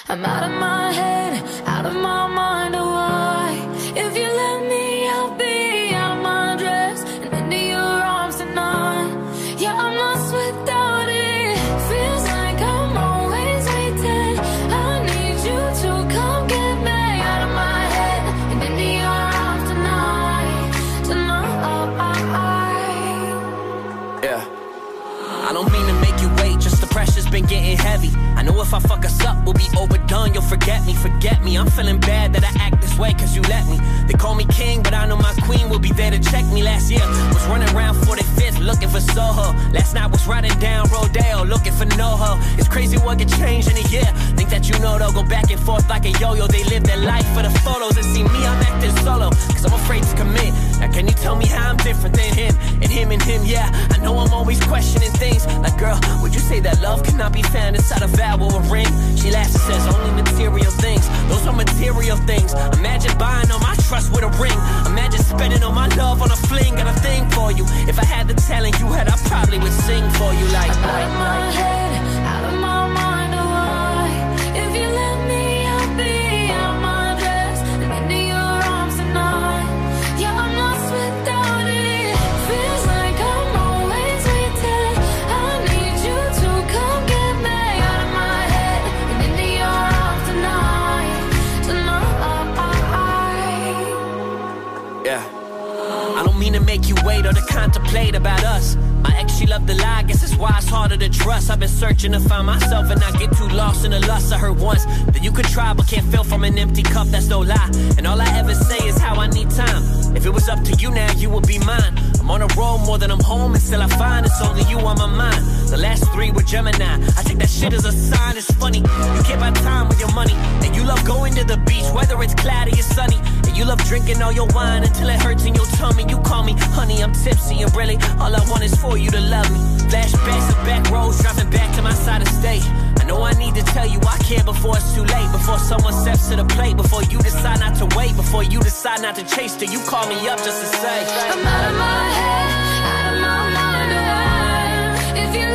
I'm out of my head, out of my mind, oh why? If you let me, I'll be out of my dress and into your arms tonight. Yeah, I'm lost without it. Feels like I'm always waiting. I need you to come get me out of my head and into your arms tonight. Yeah. I don't mean to make you wait, just the pressure's been getting heavy. I know if I fuck us up, we'll be overdone. You'll forget me. I'm feeling bad that I act this way cause you let me. They call me king, but I know my queen will be there to check me. Last year, was running around 45th looking for Soho. Last night was riding down Rodeo looking for NoHo. It's crazy what can change in a year. Think that you know they'll go back and forth like a yo-yo. They live their life for the photos and see me, I'm acting solo cause I'm afraid to commit. Now can you tell me how I'm different than him? And him, yeah. I know I'm always questioning things like, girl, would you say that love cannot be found inside a vow or a ring? She laughs and says only material things. Those are material things. Imagine buying all my trust with a ring. Imagine spending all my love on a fling. Got a thing for you. If I had the talent you had, I probably would sing for you like I'm out of my head, out of my mind, oh why? If you let me, I'll be out of my dress and into your arms tonight. Yeah, I'm lost without it. Feels like I'm always waiting. I need you to come get me out of my head and into your arms tonight. Yeah. I don't mean to make you wait or to contemplate about us. My ex, she loved to lie, guess that's why it's harder to trust. I've been searching to find myself and not get too lost in the lust. I heard once that you could try but can't fill from an empty cup, that's no lie. And all I ever say is how I need time. If it was up to you now, you would be mine. I'm on a roll more than I'm home, and still I find it's only you on my mind. The last 3 were Gemini. I take that shit as a sign, it's funny. You can't buy time with your money. And you love going to the beach, whether it's cloudy or sunny. And you love drinking all your wine until it hurts in your tummy. You call me honey, I'm tipsy, and really all I want is for you to love me. Flashbacks of back roads, driving back to my side of state. I know I need to tell you I care before it's too late. Before someone steps to the plate. Before you decide not to wait. Before you decide not to chase. Till you call me up just to say I'm out of my head, out of my mind, oh why? If you